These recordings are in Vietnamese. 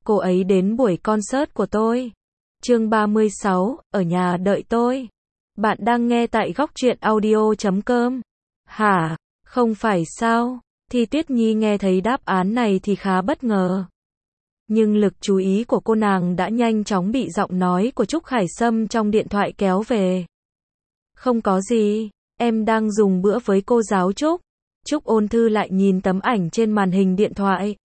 cô ấy đến buổi concert của tôi. Chương 36, ở nhà đợi tôi. Bạn đang nghe tại góc truyện audio.com. Hả? Không phải sao? Thi Tuyết Nhi nghe thấy đáp án này thì khá bất ngờ. Nhưng lực chú ý của cô nàng đã nhanh chóng bị giọng nói của Trúc Khải Sâm trong điện thoại kéo về. Không có gì, em đang dùng bữa với cô giáo Trúc. Trúc Ôn Thư lại nhìn tấm ảnh trên màn hình điện thoại.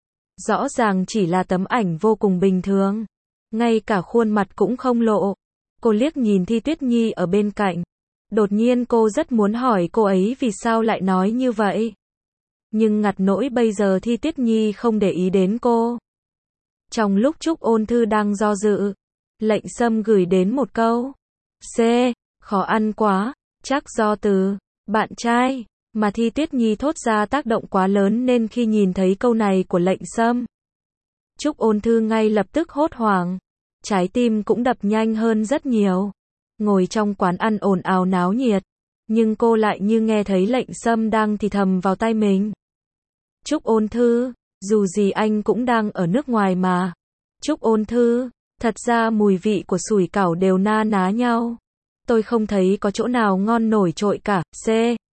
Rõ ràng chỉ là tấm ảnh vô cùng bình thường. Ngay cả khuôn mặt cũng không lộ. Cô liếc nhìn Thi Tuyết Nhi ở bên cạnh. Đột nhiên cô rất muốn hỏi cô ấy vì sao lại nói như vậy. Nhưng ngặt nỗi bây giờ Thi Tuyết Nhi không để ý đến cô. Trong lúc Trúc Ôn Thư đang do dự, Lệnh Sâm gửi đến một câu. C. Khó ăn quá, chắc do từ bạn trai mà Thi Tuyết Nhi thốt ra tác động quá lớn nên khi nhìn thấy câu này của Lệnh Sâm, Trúc Ôn Thư ngay lập tức hốt hoảng. Trái tim cũng đập nhanh hơn rất nhiều. Ngồi trong quán ăn ồn ào náo nhiệt, nhưng cô lại như nghe thấy Lệnh Sâm đang thì thầm vào tai mình. Trúc Ôn Thư, dù gì anh cũng đang ở nước ngoài mà. Trúc Ôn Thư, thật ra mùi vị của sủi cảo đều na ná nhau. Tôi không thấy có chỗ nào ngon nổi trội cả. C.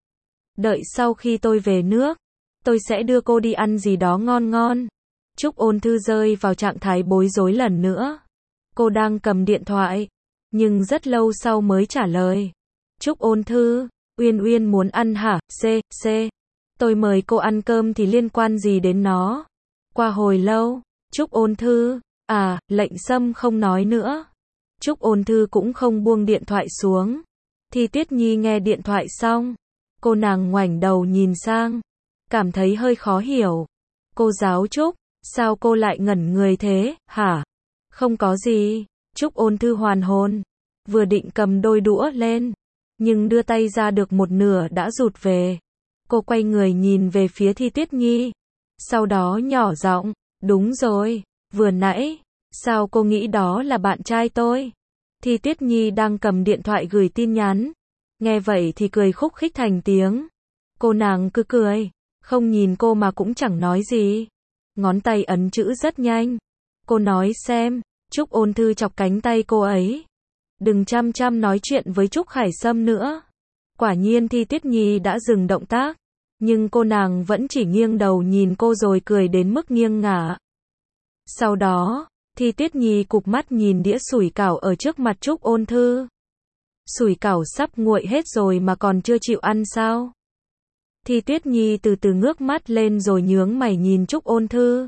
Đợi sau khi tôi về nước, tôi sẽ đưa cô đi ăn gì đó ngon ngon. Trúc Ôn Thư rơi vào trạng thái bối rối lần nữa. Cô đang cầm điện thoại, nhưng rất lâu sau mới trả lời. Trúc Ôn Thư, Uyên Uyên muốn ăn hả? C. Tôi mời cô ăn cơm thì liên quan gì đến nó? Qua hồi lâu, Trúc Ôn Thư, Lệnh Sâm không nói nữa. Trúc Ôn Thư cũng không buông điện thoại xuống. Thi Tuyết Nhi nghe điện thoại xong, cô nàng ngoảnh đầu nhìn sang, cảm thấy hơi khó hiểu. Cô giáo Trúc, sao cô lại ngẩn người thế, hả? Không có gì. Trúc Ôn Thư hoàn hồn, vừa định cầm đôi đũa lên, nhưng đưa tay ra được một nửa đã rụt về. Cô quay người nhìn về phía Thi Tuyết Nhi, sau đó nhỏ giọng, đúng rồi, vừa nãy, sao cô nghĩ đó là bạn trai tôi? Thi Tuyết Nhi đang cầm điện thoại gửi tin nhắn, nghe vậy thì cười khúc khích thành tiếng. Cô nàng cứ cười, không nhìn cô mà cũng chẳng nói gì. Ngón tay ấn chữ rất nhanh. Cô nói xem. Trúc Ôn Thư chọc cánh tay cô ấy. Đừng chăm chăm nói chuyện với Trúc Khải Sâm nữa. Quả nhiên Thi Tuyết Nhi đã dừng động tác, nhưng cô nàng vẫn chỉ nghiêng đầu nhìn cô rồi cười đến mức nghiêng ngả. Sau đó, Thi Tuyết Nhi cụp mắt nhìn đĩa sủi cảo ở trước mặt Trúc Ôn Thư. Sủi cảo sắp nguội hết rồi mà còn chưa chịu ăn sao? Thi Tuyết Nhi từ từ ngước mắt lên rồi nhướng mày nhìn Trúc Ôn Thư.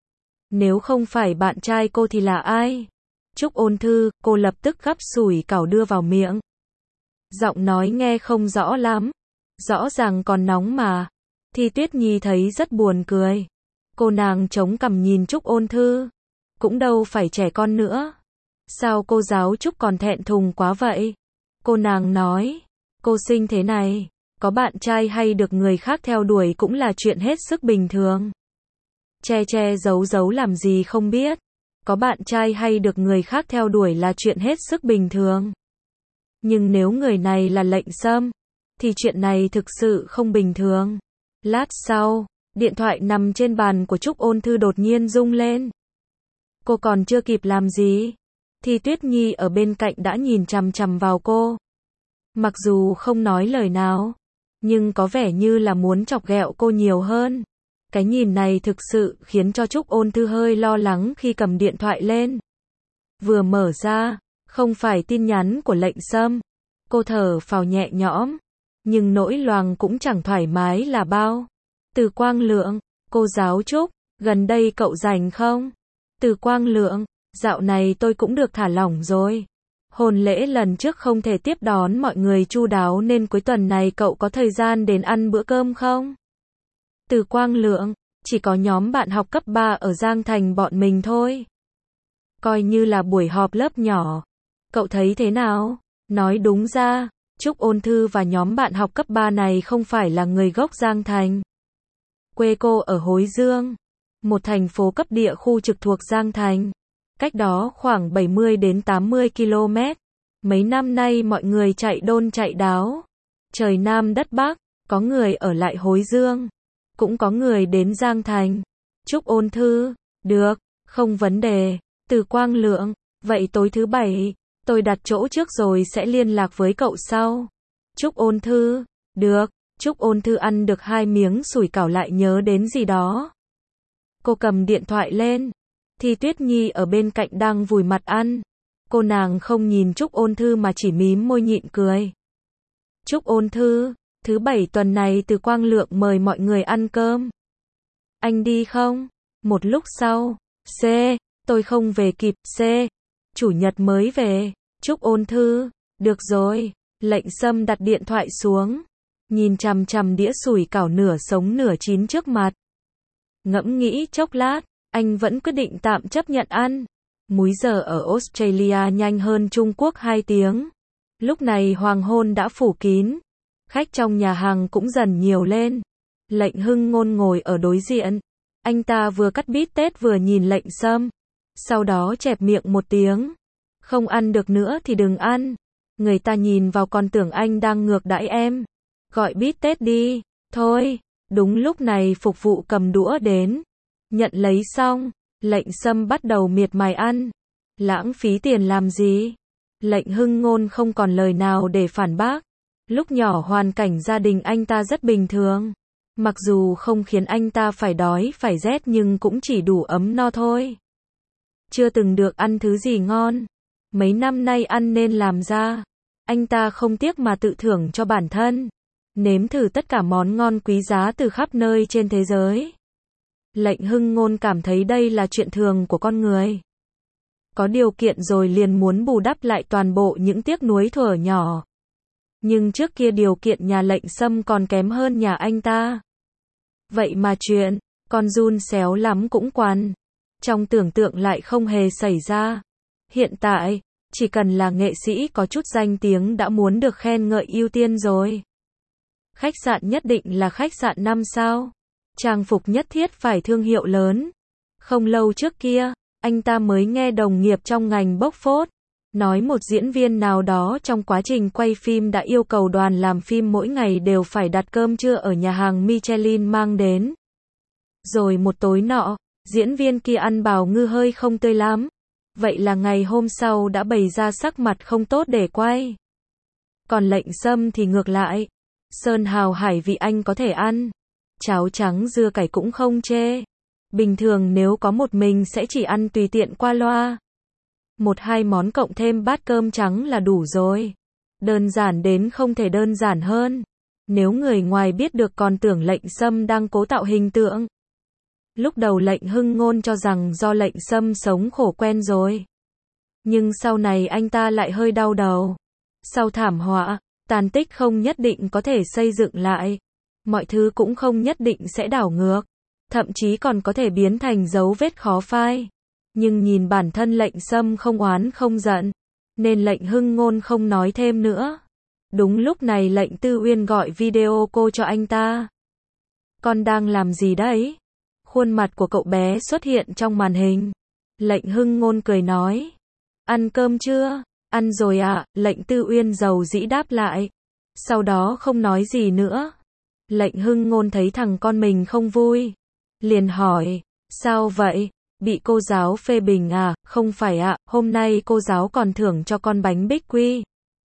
Nếu không phải bạn trai cô thì là ai? Trúc Ôn Thư, cô lập tức gắp sủi cảo đưa vào miệng. Giọng nói nghe không rõ lắm. Rõ ràng còn nóng mà. Thi Tuyết Nhi thấy rất buồn cười. Cô nàng chống cằm nhìn Trúc Ôn Thư. Cũng đâu phải trẻ con nữa. Sao cô giáo Trúc còn thẹn thùng quá vậy? Cô nàng nói. Cô xinh thế này, có bạn trai hay được người khác theo đuổi cũng là chuyện hết sức bình thường. Che giấu làm gì không biết. Có bạn trai hay được người khác theo đuổi là chuyện hết sức bình thường. Nhưng nếu người này là Lệnh Sâm, thì chuyện này thực sự không bình thường. Lát sau, điện thoại nằm trên bàn của Trúc Ôn Thư đột nhiên rung lên. Cô còn chưa kịp làm gì, Thi Tuyết Nhi ở bên cạnh đã nhìn chằm chằm vào cô. Mặc dù không nói lời nào, nhưng có vẻ như là muốn chọc ghẹo cô nhiều hơn. Cái nhìn này thực sự khiến cho Trúc Ôn Thư hơi lo lắng khi cầm điện thoại lên. Vừa mở ra, không phải tin nhắn của Lệnh Sâm. Cô thở phào nhẹ nhõm, nhưng nỗi loằng cũng chẳng thoải mái là bao. Từ Quang Lượng, cô giáo Trúc, gần đây cậu rảnh không? Từ Quang Lượng, dạo này tôi cũng được thả lỏng rồi. Hôn lễ lần trước không thể tiếp đón mọi người chu đáo nên cuối tuần này cậu có thời gian đến ăn bữa cơm không? Từ Quang Lượng, chỉ có nhóm bạn học cấp 3 ở Giang Thành bọn mình thôi. Coi như là buổi họp lớp nhỏ. Cậu thấy thế nào? Nói đúng ra, Trúc Ôn Thư và nhóm bạn học cấp 3 này không phải là người gốc Giang Thành. Quê cô ở Hối Dương, một thành phố cấp địa khu trực thuộc Giang Thành. Cách đó khoảng 70 đến 80 km. Mấy năm nay mọi người chạy đôn chạy đáo. Trời Nam đất Bắc, có người ở lại Hối Dương, cũng có người đến Giang Thành. Trúc Ôn Thư, được, Không vấn đề. Từ Quang Lượng, vậy tối thứ bảy, tôi đặt chỗ trước rồi sẽ liên lạc với cậu sau. Trúc Ôn Thư, được. Trúc Ôn Thư ăn được 2 miếng sủi cảo lại nhớ đến gì đó. Cô cầm điện thoại lên. Thi Tuyết Nhi ở bên cạnh đang vùi mặt ăn. Cô nàng không nhìn Trúc Ôn Thư mà chỉ mím môi nhịn cười. Trúc Ôn Thư, thứ bảy tuần này Từ Quang Lượng mời mọi người ăn cơm. Anh đi không? Một lúc sau. C. Tôi không về kịp. C. Chủ nhật mới về. Trúc Ôn Thư, được rồi. Lệnh Sâm đặt điện thoại xuống. Nhìn chằm chằm đĩa sủi cảo nửa sống nửa chín trước mặt. Ngẫm nghĩ chốc lát, anh vẫn quyết định tạm chấp nhận ăn. Múi giờ ở Australia nhanh hơn Trung Quốc 2 tiếng. Lúc này hoàng hôn đã phủ kín. Khách trong nhà hàng cũng dần nhiều lên. Lệnh Hưng Ngôn ngồi ở đối diện. Anh ta vừa cắt bít tết vừa nhìn Lệnh Sâm. Sau đó chẹp miệng một tiếng. Không ăn được nữa thì đừng ăn. Người ta nhìn vào còn tưởng anh đang ngược đãi em. Gọi bít tết đi. Thôi. Đúng lúc này phục vụ cầm đũa đến. Nhận lấy xong. Lệnh Sâm bắt đầu miệt mài ăn. Lãng phí tiền làm gì? Lệnh Hưng Ngôn không còn lời nào để phản bác. Lúc nhỏ hoàn cảnh gia đình anh ta rất bình thường. Mặc dù không khiến anh ta phải đói phải rét nhưng cũng chỉ đủ ấm no thôi. Chưa từng được ăn thứ gì ngon. Mấy năm nay ăn nên làm ra. Anh ta không tiếc mà tự thưởng cho bản thân. Nếm thử tất cả món ngon quý giá từ khắp nơi trên thế giới. Lệnh Hưng Ngôn cảm thấy đây là chuyện thường của con người. Có điều kiện rồi liền muốn bù đắp lại toàn bộ những tiếc nuối thuở nhỏ. Nhưng trước kia điều kiện nhà Lệnh Sâm còn kém hơn nhà anh ta. Vậy mà chuyện, con giun xéo lắm cũng quằn. Trong tưởng tượng lại không hề xảy ra. Hiện tại, chỉ cần là nghệ sĩ có chút danh tiếng đã muốn được khen ngợi ưu tiên rồi. Khách sạn nhất định là khách sạn 5 sao. Trang phục nhất thiết phải thương hiệu lớn. Không lâu trước kia, anh ta mới nghe đồng nghiệp trong ngành bốc phốt nói một diễn viên nào đó trong quá trình quay phim đã yêu cầu đoàn làm phim mỗi ngày đều phải đặt cơm trưa ở nhà hàng Michelin mang đến. Rồi một tối nọ, diễn viên kia ăn bào ngư hơi không tươi lắm. Vậy là ngày hôm sau đã bày ra sắc mặt không tốt để quay. Còn Lệnh Sâm thì ngược lại. Sơn hào hải vị anh có thể ăn. Cháo trắng dưa cải cũng không chê. Bình thường nếu có một mình sẽ chỉ ăn tùy tiện qua loa. 1-2 món cộng thêm bát cơm trắng là đủ rồi. Đơn giản đến không thể đơn giản hơn. Nếu người ngoài biết được còn tưởng Lệnh Sâm đang cố tạo hình tượng. Lúc đầu Lệnh Hưng Ngôn cho rằng do Lệnh Sâm sống khổ quen rồi. Nhưng sau này anh ta lại hơi đau đầu. Sau thảm họa, tàn tích không nhất định có thể xây dựng lại. Mọi thứ cũng không nhất định sẽ đảo ngược. Thậm chí còn có thể biến thành dấu vết khó phai. Nhưng nhìn bản thân Lệnh Sâm không oán không giận. Nên Lệnh Hưng Ngôn không nói thêm nữa. Đúng lúc này Lệnh Tư Uyên gọi video cô cho anh ta. Con đang làm gì đấy? Khuôn mặt của cậu bé xuất hiện trong màn hình. Lệnh Hưng Ngôn cười nói. Ăn cơm chưa? Ăn rồi ạ. Lệnh Tư Uyên dầu dĩ đáp lại. Sau đó không nói gì nữa. Lệnh Hưng Ngôn thấy thằng con mình không vui. Liền hỏi. Sao vậy? Bị cô giáo phê bình à? Không phải ạ, hôm nay cô giáo còn thưởng cho con bánh bích quy.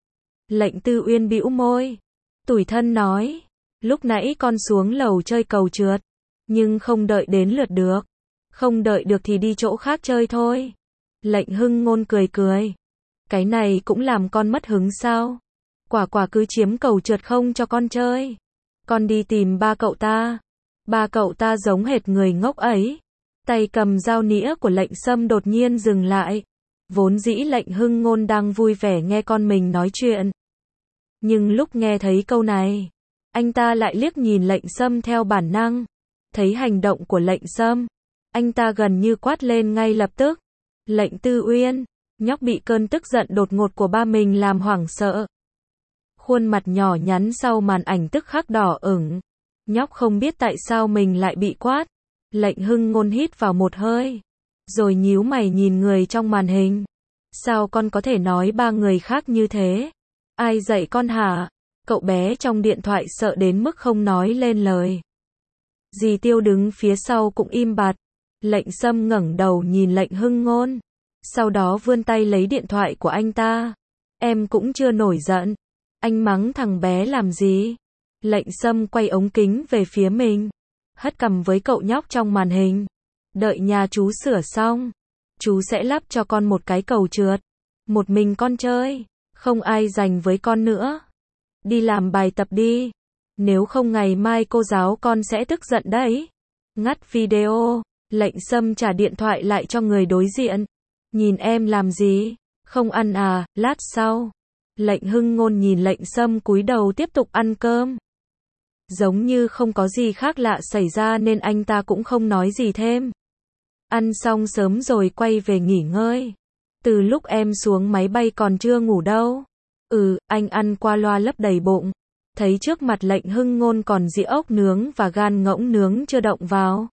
Lệnh Tư Uyên bĩu môi. Tủi thân nói. Lúc nãy con xuống lầu chơi cầu trượt. Nhưng không đợi đến lượt được. Không đợi được thì đi chỗ khác chơi thôi. Lệnh Hưng Ngôn cười cười. Cái này cũng làm con mất hứng sao? Quả quả cứ chiếm cầu trượt không cho con chơi. Con đi tìm ba cậu ta. Ba cậu ta giống hệt người ngốc ấy. Tay cầm dao nĩa của Lệnh Sâm đột nhiên dừng lại. Vốn dĩ Lệnh Hưng Ngôn đang vui vẻ nghe con mình nói chuyện. Nhưng lúc nghe thấy câu này, anh ta lại liếc nhìn Lệnh Sâm theo bản năng. Thấy hành động của Lệnh Sâm, anh ta gần như quát lên ngay lập tức. Lệnh Tư Uyên, nhóc bị cơn tức giận đột ngột của ba mình làm hoảng sợ. Khuôn mặt nhỏ nhắn sau màn ảnh tức khắc đỏ ửng. Nhóc không biết tại sao mình lại bị quát. Lệnh Hưng Ngôn hít vào một hơi. Rồi nhíu mày nhìn người trong màn hình. Sao con có thể nói ba người khác như thế? Ai dạy con hả? Cậu bé trong điện thoại sợ đến mức không nói lên lời. Dì Tiêu đứng phía sau cũng im bặt. Lệnh Sâm ngẩng đầu nhìn Lệnh Hưng Ngôn. Sau đó vươn tay lấy điện thoại của anh ta. Em cũng chưa nổi giận. Anh mắng thằng bé làm gì? Lệnh Sâm quay ống kính về phía mình. Hất cằm với cậu nhóc trong màn hình. Đợi nhà chú sửa xong. Chú sẽ lắp cho con một cái cầu trượt. Một mình con chơi. Không ai giành với con nữa. Đi làm bài tập đi. Nếu không ngày mai cô giáo con sẽ tức giận đấy. Ngắt video. Lệnh Sâm trả điện thoại lại cho người đối diện. Nhìn em làm gì? Không ăn à, lát sau. Lệnh Hưng Ngôn nhìn Lệnh Sâm cúi đầu tiếp tục ăn cơm. Giống như không có gì khác lạ xảy ra nên anh ta cũng không nói gì thêm. Ăn xong sớm rồi quay về nghỉ ngơi. Từ lúc em xuống máy bay còn chưa ngủ đâu. Anh ăn qua loa lấp đầy bụng. Thấy trước mặt Lệnh Hưng Ngôn còn dĩa ốc nướng và gan ngỗng nướng chưa động vào.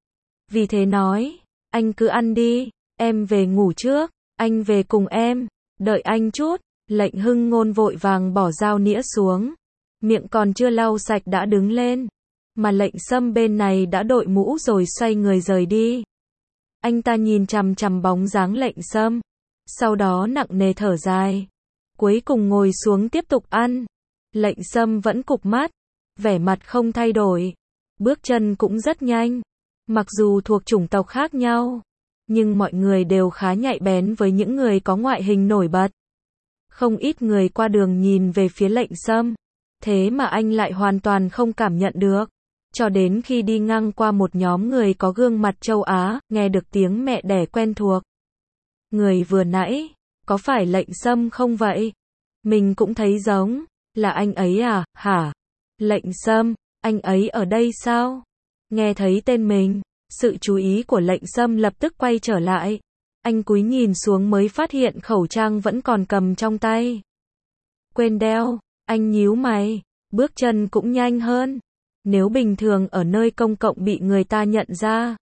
Vì thế nói, anh cứ ăn đi, em về ngủ trước, anh về cùng em, đợi anh chút. Lệnh Hưng Ngôn vội vàng bỏ dao nĩa xuống. Miệng còn chưa lau sạch đã đứng lên. Mà Lệnh Sâm bên này đã đội mũ rồi xoay người rời đi. Anh ta nhìn chằm chằm bóng dáng Lệnh Sâm. Sau đó nặng nề thở dài. Cuối cùng ngồi xuống tiếp tục ăn. Lệnh Sâm vẫn cụp mắt. Vẻ mặt không thay đổi. Bước chân cũng rất nhanh. Mặc dù thuộc chủng tộc khác nhau. Nhưng mọi người đều khá nhạy bén với những người có ngoại hình nổi bật. Không ít người qua đường nhìn về phía Lệnh Sâm. Thế mà anh lại hoàn toàn không cảm nhận được. Cho đến khi đi ngang qua một nhóm người có gương mặt châu Á, nghe được tiếng mẹ đẻ quen thuộc. Người vừa nãy, có phải Lệnh Sâm không vậy? Mình cũng thấy giống. Là anh ấy à, hả? Lệnh Sâm, anh ấy ở đây sao? Nghe thấy tên mình, sự chú ý của Lệnh Sâm lập tức quay trở lại. Anh cúi nhìn xuống mới phát hiện khẩu trang vẫn còn cầm trong tay. Quên đeo, anh nhíu mày, bước chân cũng nhanh hơn. Nếu bình thường ở nơi công cộng bị người ta nhận ra,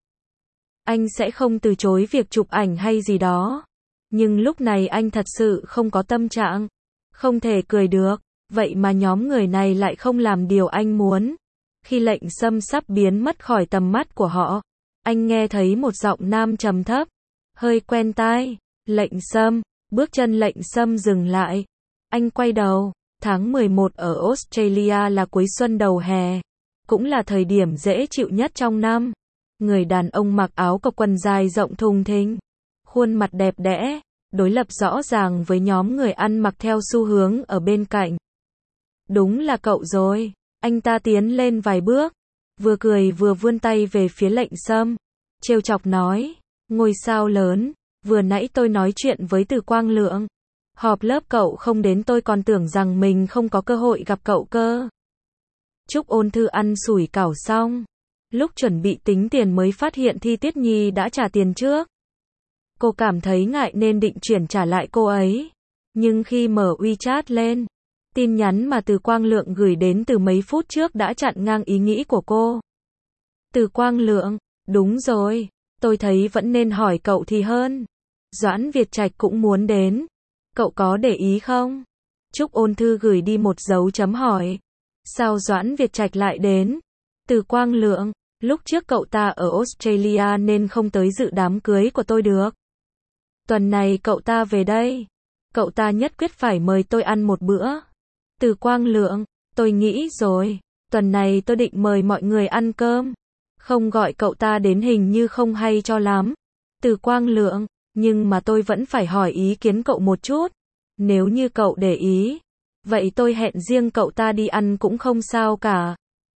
anh sẽ không từ chối việc chụp ảnh hay gì đó. Nhưng lúc này anh thật sự không có tâm trạng. Không thể cười được, vậy mà nhóm người này lại không làm điều anh muốn. Khi Lệnh Sâm sắp biến mất khỏi tầm mắt của họ, anh nghe thấy một giọng nam trầm thấp, hơi quen tai. Lệnh Sâm, bước chân Lệnh Sâm dừng lại. Anh quay đầu, tháng 11 ở Australia là cuối xuân đầu hè, cũng là thời điểm dễ chịu nhất trong năm. Người đàn ông mặc áo cộc quần dài rộng thùng thình, khuôn mặt đẹp đẽ, đối lập rõ ràng với nhóm người ăn mặc theo xu hướng ở bên cạnh. Đúng là cậu rồi. Anh ta tiến lên vài bước, vừa cười vừa vươn tay về phía Lệnh Sâm, trêu chọc nói, ngôi sao lớn, vừa nãy tôi nói chuyện với Từ Quang Lượng. Họp lớp cậu không đến tôi còn tưởng rằng mình không có cơ hội gặp cậu cơ. Trúc Ôn Thư ăn sủi cảo xong. Lúc chuẩn bị tính tiền mới phát hiện Thi Tiết Nhi đã trả tiền trước. Cô cảm thấy ngại nên định chuyển trả lại cô ấy. Nhưng khi mở WeChat lên, tin nhắn mà Từ Quang Lượng gửi đến từ mấy phút trước đã chặn ngang ý nghĩ của cô. Từ Quang Lượng, đúng rồi, tôi thấy vẫn nên hỏi cậu thì hơn. Doãn Việt Trạch cũng muốn đến. Cậu có để ý không? Trúc Ôn Thư gửi đi một dấu chấm hỏi. Sao Doãn Việt Trạch lại đến? Từ Quang Lượng, lúc trước cậu ta ở Australia nên không tới dự đám cưới của tôi được. Tuần này cậu ta về đây. Cậu ta nhất quyết phải mời tôi ăn một bữa. Từ Quang Lượng, tôi nghĩ rồi, tuần này tôi định mời mọi người ăn cơm. Không gọi cậu ta đến hình như không hay cho lắm. Từ Quang Lượng, nhưng mà tôi vẫn phải hỏi ý kiến cậu một chút. Nếu như cậu để ý, vậy tôi hẹn riêng cậu ta đi ăn cũng không sao cả.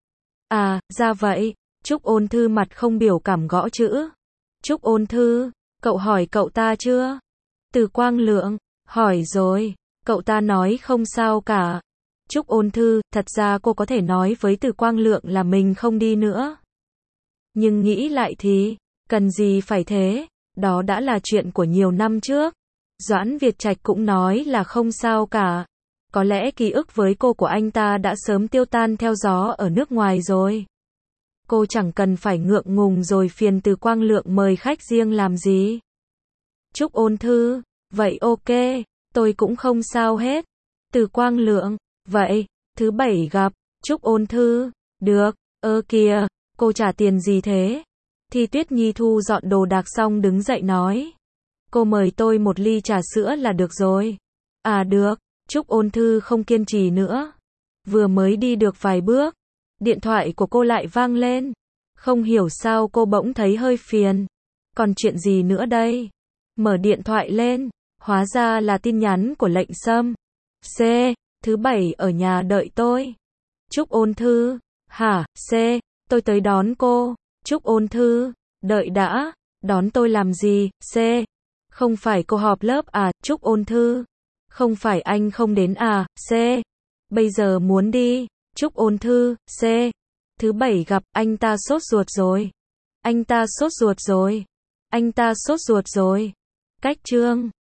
À, ra vậy. Trúc Ôn Thư mặt không biểu cảm gõ chữ. Trúc Ôn Thư, cậu hỏi cậu ta chưa? Từ Quang Lượng, hỏi rồi, cậu ta nói không sao cả. Trúc Ôn Thư, thật ra cô có thể nói với Từ Quang Lượng là mình không đi nữa. Nhưng nghĩ lại thì, cần gì phải thế, đó đã là chuyện của nhiều năm trước. Doãn Việt Trạch cũng nói là không sao cả. Có lẽ ký ức với cô của anh ta đã sớm tiêu tan theo gió ở nước ngoài rồi. Cô chẳng cần phải ngượng ngùng rồi phiền Từ Quang Lượng mời khách riêng làm gì. Trúc Ôn Thư, vậy ok, tôi cũng không sao hết. Từ Quang Lượng, vậy, thứ bảy gặp. Trúc Ôn Thư, được, kìa, cô trả tiền gì thế? Thi Tuyết Nhi thu dọn đồ đạc xong đứng dậy nói. Cô mời tôi một ly trà sữa là được rồi. À được, Trúc Ôn Thư không kiên trì nữa. Vừa mới đi được vài bước, điện thoại của cô lại vang lên. Không hiểu sao cô bỗng thấy hơi phiền. Còn chuyện gì nữa đây? Mở điện thoại lên, hóa ra là tin nhắn của Lệnh Sâm. C, thứ bảy ở nhà đợi tôi. Trúc Ôn Thư, hả, C, tôi tới đón cô. Trúc Ôn Thư, đợi đã, đón tôi làm gì, C, không phải cô họp lớp à, Trúc Ôn Thư, không phải anh không đến à, C, bây giờ muốn đi, Trúc Ôn Thư, C, thứ bảy gặp, anh ta sốt ruột rồi. Anh ta sốt ruột rồi. Anh ta sốt ruột rồi. Cách chương